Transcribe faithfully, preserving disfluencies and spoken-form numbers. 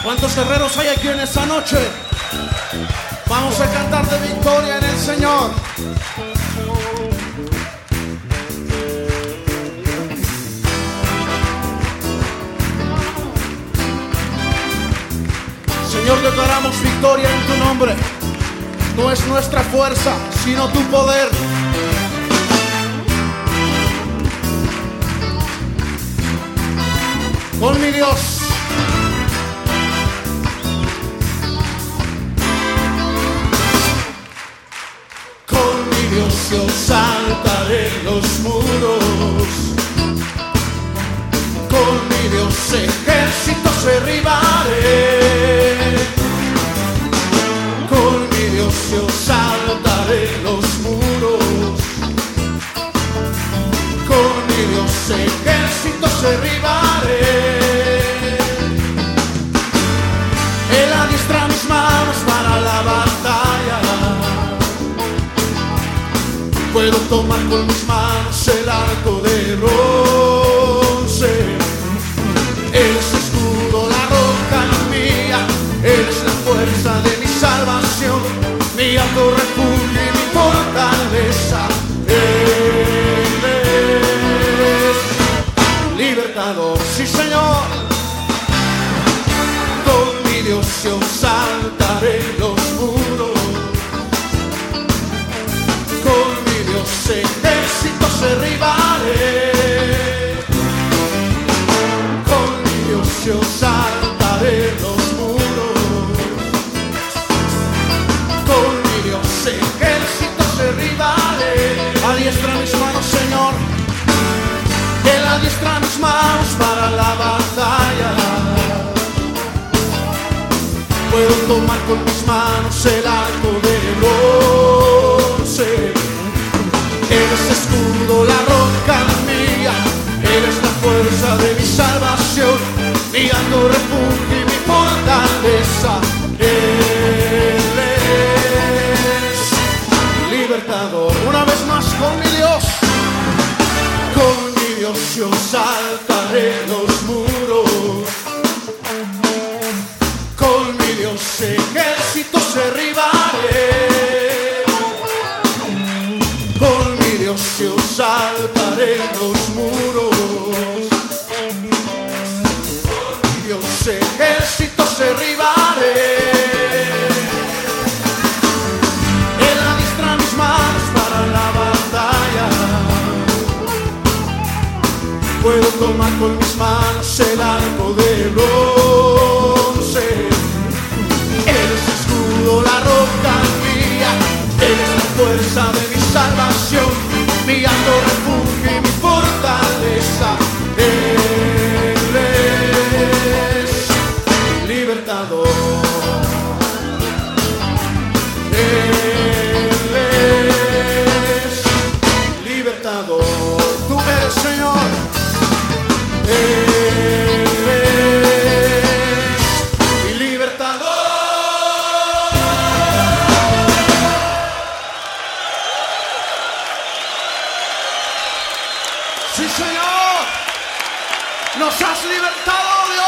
¿Cuántos guerreros hay aquí en esta noche? Vamos a cantar de victoria en el Señor. Señor, declaramos victoria en tu nombre. No es nuestra fuerza, sino tu poder. Con mi Dios. Con mi Dios yo saltaré los muros. Con mi Dios ejércitos derribaré. Con mi Dios yo saltaré los muros. Con mi Dios ejércitos derribaré. Él adiestra mis manos para la batalla. Puedo tomar con mis manos el arco de bronce. Él es escudo, la roca mía. Él es la fuerza de mi salvación, mi alto refugio y mi fortaleza. Él es libertador, sí Señor. Con mi Dios yo saltaré los muros. Con mi Dios ejércitos derribaré. Con mi Dios yo saltaré los muros. Con mi Dios ejércitos derribaré. Adiestra mis manos, Señor. Él adiestra mis manos para la batalla. Puedo tomar con mis manos el arco de bronce. Él es escudo, la roca mía. Él es la fuerza de mi salvación, mi alto refugio y mi fortaleza. Él es libertador. Una vez más, con mi Dios. Con mi Dios yo saltaré los muros. Con mi Dios ejércitos derribaré. Con mi Dios yo saltaré los muros. Con mi Dios ejércitos derribaré. Él adiestra mis manos para la batalla. Puedo tomar con mis manos el arco de bronce. Él es escudo, la roca mía. Él es la fuerza de mi salvación, mi alto refugio y mi fortaleza. Él es libertador. Él es libertador. Tú eres Señor. Él es mi libertador. Sí, Señor, nos has libertado.